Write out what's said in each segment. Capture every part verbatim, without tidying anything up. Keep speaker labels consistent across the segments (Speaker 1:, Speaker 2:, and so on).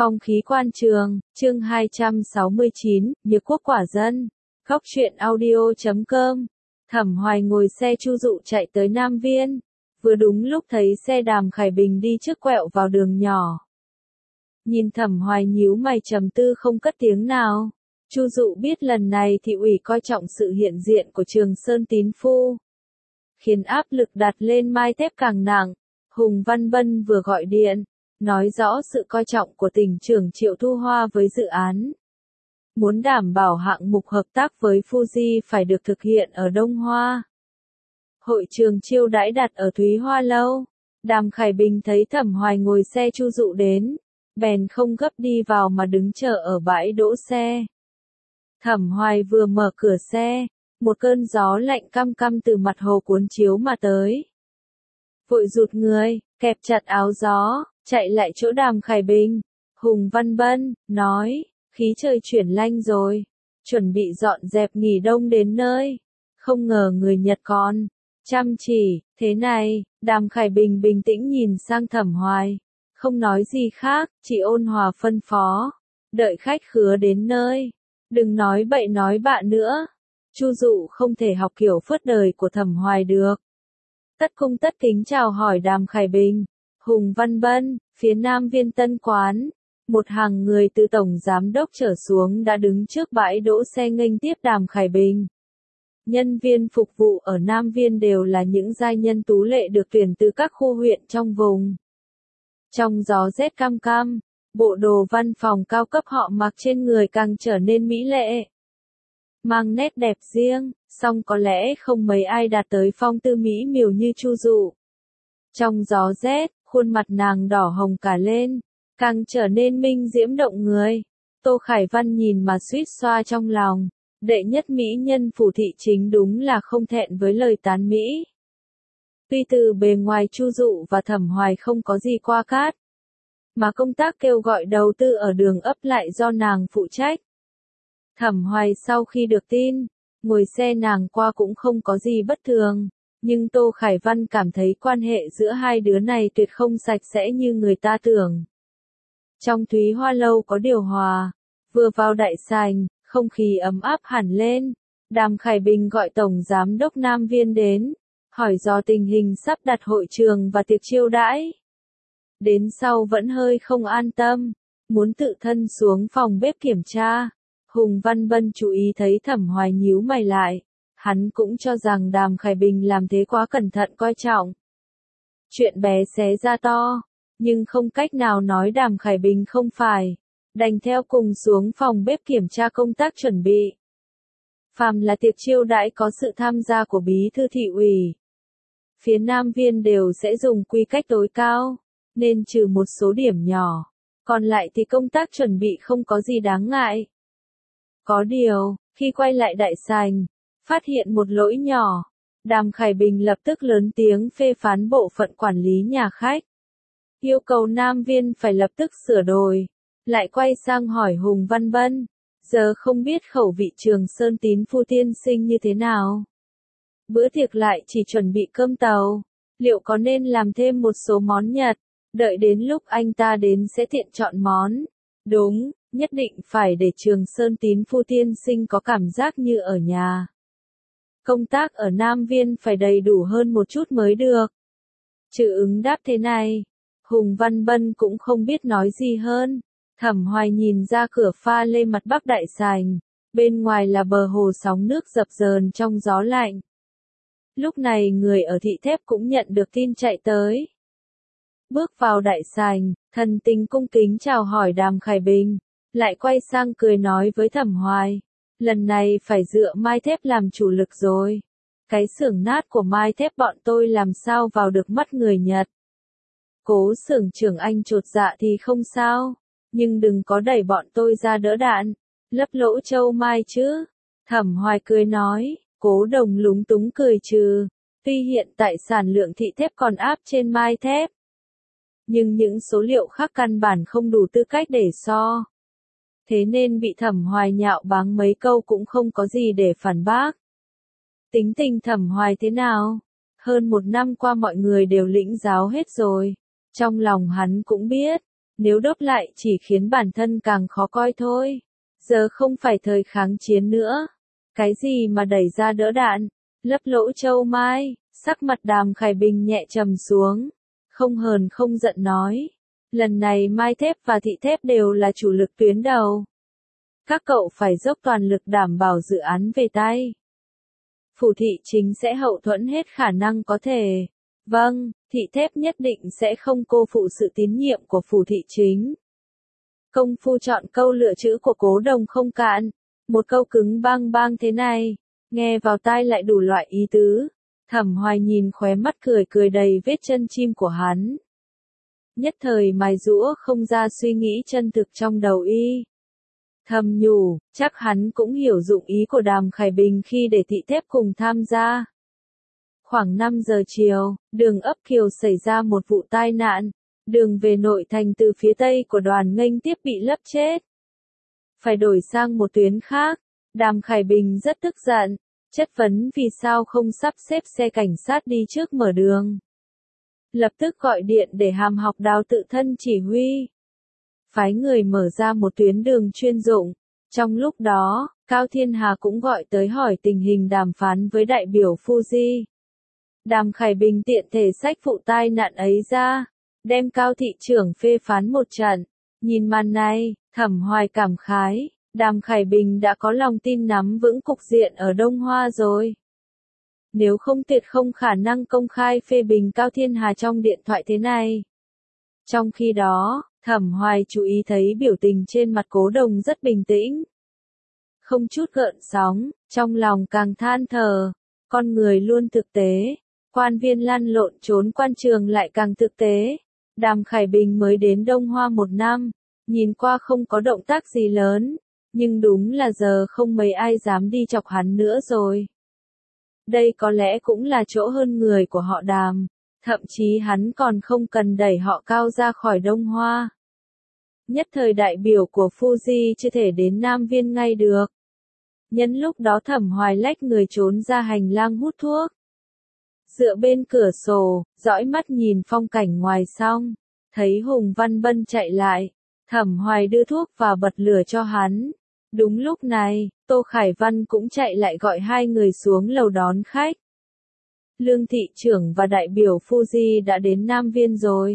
Speaker 1: Phong khí quan trường, chương hai trăm sáu mươi chín, Nhược quốc quả dân. Góc truyện audio chấm com. Thẩm Hoài ngồi xe Chu Dụ chạy tới Nam Viên. Vừa đúng lúc thấy xe Đàm Khải Bình đi trước quẹo vào đường nhỏ. Nhìn Thẩm Hoài nhíu mày trầm tư không cất tiếng nào. Chu Dụ biết lần này thị ủy coi trọng sự hiện diện của Trường Sơn Tín Phu, khiến áp lực đặt lên Mai Thép càng nặng. Hùng Văn Bân vừa gọi điện, nói rõ sự coi trọng của tỉnh trưởng Triệu Thu Hoa với dự án. Muốn đảm bảo hạng mục hợp tác với Fuji phải được thực hiện ở Đông Hoa. Hội trường chiêu đãi đặt ở Thúy Hoa Lâu. Đàm Khải Bình thấy Thẩm Hoài ngồi xe Chu Dụ đến, bèn không gấp đi vào mà đứng chờ ở bãi đỗ xe. Thẩm Hoài vừa mở cửa xe, một cơn gió lạnh căm căm từ mặt hồ cuốn chiếu mà tới. Vội rụt người, kẹp chặt áo gió, chạy lại chỗ Đàm Khải Bình. Hùng Văn Bân nói, khí trời chuyển lạnh rồi, chuẩn bị dọn dẹp nghỉ đông đến nơi. Không ngờ người Nhật còn chăm chỉ, thế này. Đàm Khải Bình bình tĩnh nhìn sang Thẩm Hoài, không nói gì khác, chỉ ôn hòa phân phó, đợi khách khứa đến nơi, đừng nói bậy nói bạ nữa. Chu Dụ không thể học kiểu phớt đời của Thẩm Hoài được. Tất cung tất kính chào hỏi Đàm Khải Bình. Hùng Văn Bân, phía Nam Viên Tân Quán, một hàng người từ tổng giám đốc trở xuống đã đứng trước bãi đỗ xe nghênh tiếp Đàm Khải Bình. Nhân viên phục vụ ở Nam Viên đều là những giai nhân tú lệ được tuyển từ các khu huyện trong vùng. Trong gió rét cam cam, bộ đồ văn phòng cao cấp họ mặc trên người càng trở nên mỹ lệ, mang nét đẹp riêng, song có lẽ không mấy ai đạt tới phong tư mỹ miều như Chu Dụ. Trong gió rét, khuôn mặt nàng đỏ hồng cả lên, càng trở nên minh diễm động người. Tô Khải Văn nhìn mà suýt xoa trong lòng, đệ nhất mỹ nhân phủ thị chính đúng là không thẹn với lời tán mỹ. Tuy từ bề ngoài Chu Dụ và Thẩm Hoài không có gì qua cát, mà công tác kêu gọi đầu tư ở đường ấp lại do nàng phụ trách. Thẩm Hoài sau khi được tin, ngồi xe nàng qua cũng không có gì bất thường, nhưng Tô Khải Văn cảm thấy quan hệ giữa hai đứa này tuyệt không sạch sẽ như người ta tưởng. Trong Thúy Hoa Lâu có điều hòa, vừa vào đại sảnh, không khí ấm áp hẳn lên. Đàm Khải Bình gọi Tổng Giám đốc Nam Viên đến, hỏi dò tình hình sắp đặt hội trường và tiệc chiêu đãi. Đến sau vẫn hơi không an tâm, muốn tự thân xuống phòng bếp kiểm tra. Hùng Văn Bân chú ý thấy Thẩm Hoài nhíu mày lại, hắn cũng cho rằng Đàm Khải Bình làm thế quá cẩn thận coi trọng. Chuyện bé xé ra to, nhưng không cách nào nói Đàm Khải Bình không phải, đành theo cùng xuống phòng bếp kiểm tra công tác chuẩn bị. Phàm là tiệc chiêu đãi có sự tham gia của bí thư thị ủy, phía Nam Viên đều sẽ dùng quy cách tối cao, nên trừ một số điểm nhỏ, còn lại thì công tác chuẩn bị không có gì đáng ngại. Có điều, khi quay lại đại sảnh, phát hiện một lỗi nhỏ, Đàm Khải Bình lập tức lớn tiếng phê phán bộ phận quản lý nhà khách, yêu cầu Nam Viên phải lập tức sửa đổi. Lại quay sang hỏi Hùng Văn Bân, giờ không biết khẩu vị Trường Sơn Tín Phu tiên sinh như thế nào. Bữa tiệc lại chỉ chuẩn bị cơm tàu, liệu có nên làm thêm một số món Nhật, đợi đến lúc anh ta đến sẽ tiện chọn món. Đúng, nhất định phải để Trường Sơn Tín Phu tiên sinh có cảm giác như ở nhà. Công tác ở Nam Viên phải đầy đủ hơn một chút mới được. Trừ ứng đáp thế này, Hùng Văn Bân cũng không biết nói gì hơn. Thẩm Hoài nhìn ra cửa pha lê mặt bắc đại sảnh, bên ngoài là bờ hồ sóng nước dập dờn trong gió lạnh. Lúc này người ở thị thép cũng nhận được tin chạy tới. Bước vào đại sảnh, thần tình cung kính chào hỏi Đàm Khải Bình, lại quay sang cười nói với Thẩm Hoài, lần này phải dựa Mai Thép làm chủ lực rồi. Cái xưởng nát của Mai Thép bọn tôi làm sao vào được mắt người Nhật. Cố xưởng trưởng anh chột dạ thì không sao, nhưng đừng có đẩy bọn tôi ra đỡ đạn, lấp lỗ châu mai chứ. Thẩm Hoài cười nói, Cố Đồng lúng túng cười trừ, tuy hiện tại sản lượng thị thép còn áp trên Mai Thép, nhưng những số liệu khác căn bản không đủ tư cách để so. Thế nên bị Thẩm Hoài nhạo báng mấy câu cũng không có gì để phản bác. Tính tình Thẩm Hoài thế nào? Hơn một năm qua mọi người đều lĩnh giáo hết rồi. Trong lòng hắn cũng biết, nếu đốt lại chỉ khiến bản thân càng khó coi thôi. Giờ không phải thời kháng chiến nữa. Cái gì mà đẩy ra đỡ đạn, lấp lỗ châu mai, sắc mặt Đàm Khải Bình nhẹ trầm xuống, không hờn không giận nói. Lần này Mai Thép và Thị Thép đều là chủ lực tuyến đầu. Các cậu phải dốc toàn lực đảm bảo dự án về tay. Phủ Thị Chính sẽ hậu thuẫn hết khả năng có thể. Vâng, Thị Thép nhất định sẽ không cô phụ sự tín nhiệm của Phủ Thị Chính. Công phu chọn câu lựa chữ của Cố Đồng không cạn. Một câu cứng bang bang thế này, nghe vào tai lại đủ loại ý tứ. Thẩm Hoài nhìn khóe mắt cười cười đầy vết chân chim của hắn. Nhất thời mài giũa không ra suy nghĩ chân thực trong đầu y. Thầm nhủ, chắc hắn cũng hiểu dụng ý của Đàm Khải Bình khi để Thị Thép cùng tham gia. Khoảng năm giờ chiều, đường ấp Kiều xảy ra một vụ tai nạn. Đường về nội thành từ phía tây của đoàn nghênh tiếp bị lấp chết. Phải đổi sang một tuyến khác. Đàm Khải Bình rất tức giận, chất vấn vì sao không sắp xếp xe cảnh sát đi trước mở đường. Lập tức gọi điện để Hàm Học Đào tự thân chỉ huy. Phái người mở ra một tuyến đường chuyên dụng. Trong lúc đó, Cao Thiên Hà cũng gọi tới hỏi tình hình đàm phán với đại biểu Fuji. Đàm Khải Bình tiện thể xách vụ tai nạn ấy ra, đem Cao thị trưởng phê phán một trận. Nhìn màn này, Thẩm Hoài cảm khái, Đàm Khải Bình đã có lòng tin nắm vững cục diện ở Đông Hoa rồi. Nếu không tuyệt không khả năng công khai phê bình Cao Thiên Hà trong điện thoại thế này. Trong khi đó, Thẩm Hoài chú ý thấy biểu tình trên mặt Cố Đồng rất bình tĩnh. Không chút gợn sóng, trong lòng càng than thở, con người luôn thực tế, quan viên lăn lộn trốn quan trường lại càng thực tế. Đàm Khải Bình mới đến Đông Hoa một năm, nhìn qua không có động tác gì lớn, nhưng đúng là giờ không mấy ai dám đi chọc hắn nữa rồi. Đây có lẽ cũng là chỗ hơn người của họ Đàm, thậm chí hắn còn không cần đẩy họ Cao ra khỏi Đông Hoa. Nhất thời đại biểu của Fuji chưa thể đến Nam Viên ngay được. Nhân lúc đó Thẩm Hoài lách người trốn ra hành lang hút thuốc. Dựa bên cửa sổ, dõi mắt nhìn phong cảnh ngoài xong, thấy Hùng Văn Bân chạy lại, Thẩm Hoài đưa thuốc và bật lửa cho hắn. Đúng lúc này, Tô Khải Văn cũng chạy lại gọi hai người xuống lầu đón khách. Lương thị trưởng và đại biểu Fuji đã đến Nam Viên rồi.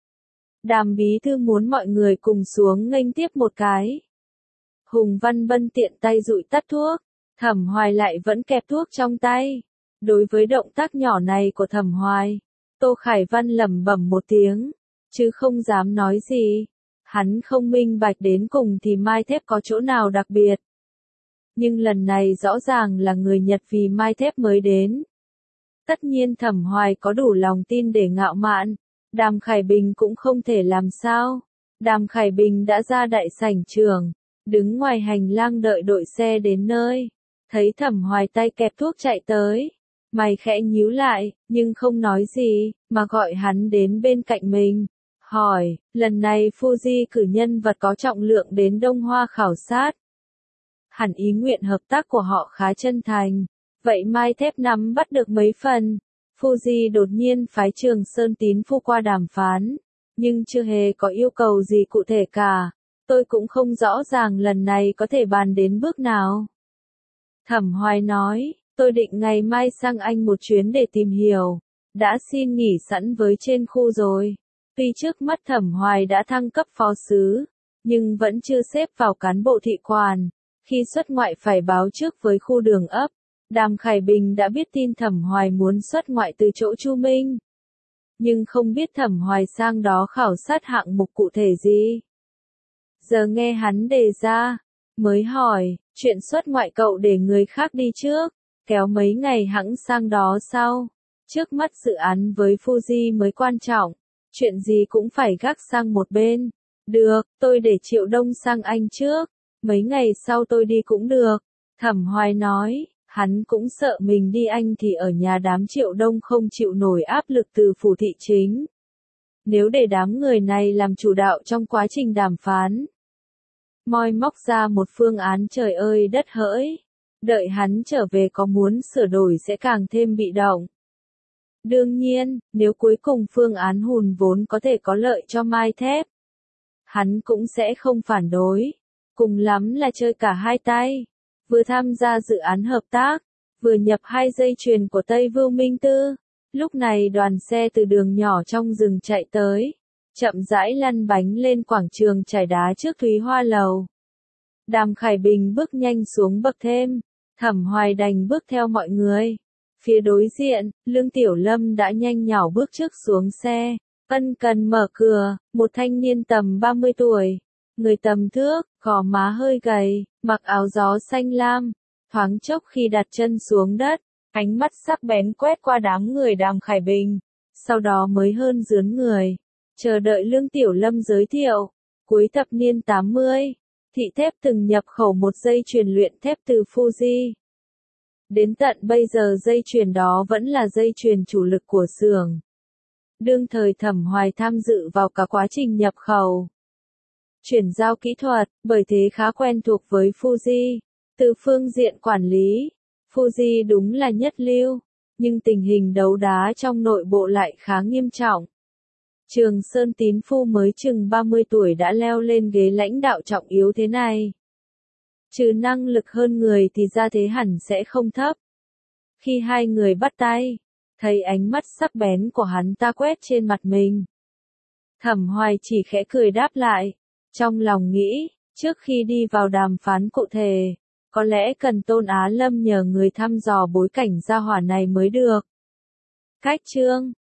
Speaker 1: Đàm bí thư muốn mọi người cùng xuống nghênh tiếp một cái. Hùng Văn Bân tiện tay dụi tắt thuốc, Thẩm Hoài lại vẫn kẹp thuốc trong tay. Đối với động tác nhỏ này của Thẩm Hoài, Tô Khải Văn lẩm bẩm một tiếng, chứ không dám nói gì. Hắn không minh bạch đến cùng thì Mai Thép có chỗ nào đặc biệt. Nhưng lần này rõ ràng là người Nhật vì Mai Thép mới đến. Tất nhiên Thẩm Hoài có đủ lòng tin để ngạo mạn, Đàm Khải Bình cũng không thể làm sao. Đàm Khải Bình đã ra đại sảnh trường, đứng ngoài hành lang đợi đội xe đến nơi. Thấy Thẩm Hoài tay kẹp thuốc chạy tới, mày khẽ nhíu lại, nhưng không nói gì, mà gọi hắn đến bên cạnh mình. Hỏi, lần này Fuji cử nhân vật có trọng lượng đến Đông Hoa khảo sát. Hẳn ý nguyện hợp tác của họ khá chân thành. Vậy Mai Thép nắm bắt được mấy phần. Fuji đột nhiên phái Trường Sơn Tín Phu qua đàm phán, nhưng chưa hề có yêu cầu gì cụ thể cả. Tôi cũng không rõ ràng lần này có thể bàn đến bước nào. Thẩm Hoài nói, tôi định ngày mai sang Anh một chuyến để tìm hiểu. Đã xin nghỉ sẵn với trên khu rồi. Tuy trước mắt Thẩm Hoài đã thăng cấp phó sứ, nhưng vẫn chưa xếp vào cán bộ thị quan. Khi xuất ngoại phải báo trước với khu đường ấp. Đàm Khải Bình đã biết tin Thẩm Hoài muốn xuất ngoại từ chỗ Chu Minh. Nhưng không biết Thẩm Hoài sang đó khảo sát hạng mục cụ thể gì. Giờ nghe hắn đề ra, mới hỏi, chuyện xuất ngoại cậu để người khác đi trước, kéo mấy ngày hẵng sang đó sau. Trước mắt dự án với Fuji mới quan trọng, chuyện gì cũng phải gác sang một bên. Được, tôi để Triệu Đông sang Anh trước, mấy ngày sau tôi đi cũng được. Thẩm Hoài nói, hắn cũng sợ mình đi Anh thì ở nhà đám Triệu Đông không chịu nổi áp lực từ Phủ Thị Chính. Nếu để đám người này làm chủ đạo trong quá trình đàm phán, moi móc ra một phương án trời ơi đất hỡi, đợi hắn trở về có muốn sửa đổi sẽ càng thêm bị động. Đương nhiên, nếu cuối cùng phương án hùn vốn có thể có lợi cho Mai Thép, hắn cũng sẽ không phản đối. Cùng lắm là chơi cả hai tay. Vừa tham gia dự án hợp tác, vừa nhập hai dây chuyền của Tây Vưu Minh Tư. Lúc này đoàn xe từ đường nhỏ trong rừng chạy tới, chậm rãi lăn bánh lên quảng trường trải đá trước Thúy Hoa Lầu. Đàm Khải Bình bước nhanh xuống bậc thêm, Thẩm Hoài đành bước theo mọi người. Phía đối diện, Lương Tiểu Lâm đã nhanh nhảu bước trước xuống xe, ân cần mở cửa, một thanh niên tầm ba mươi tuổi, người tầm thước, gò má hơi gầy, mặc áo gió xanh lam, thoáng chốc khi đặt chân xuống đất, ánh mắt sắc bén quét qua đám người Đàm Khải Bình, sau đó mới hơn dướn người, chờ đợi Lương Tiểu Lâm giới thiệu. Cuối thập niên tám mươi, Thị Thép từng nhập khẩu một dây chuyền luyện thép từ Fuji. Đến tận bây giờ dây chuyền đó vẫn là dây chuyền chủ lực của xưởng. Đương thời Thẩm Hoài tham dự vào cả quá trình nhập khẩu, chuyển giao kỹ thuật, bởi thế khá quen thuộc với Fuji. Từ phương diện quản lý, Fuji đúng là nhất lưu, nhưng tình hình đấu đá trong nội bộ lại khá nghiêm trọng. Trường Sơn Tín Phu mới chừng ba mươi tuổi đã leo lên ghế lãnh đạo trọng yếu thế này. Trừ năng lực hơn người thì ra thế hẳn sẽ không thấp. Khi hai người bắt tay, thấy ánh mắt sắc bén của hắn ta quét trên mặt mình. Thẩm Hoài chỉ khẽ cười đáp lại, trong lòng nghĩ, trước khi đi vào đàm phán cụ thể, có lẽ cần Tôn Á Lâm nhờ người thăm dò bối cảnh gia hỏa này mới được. Cách chương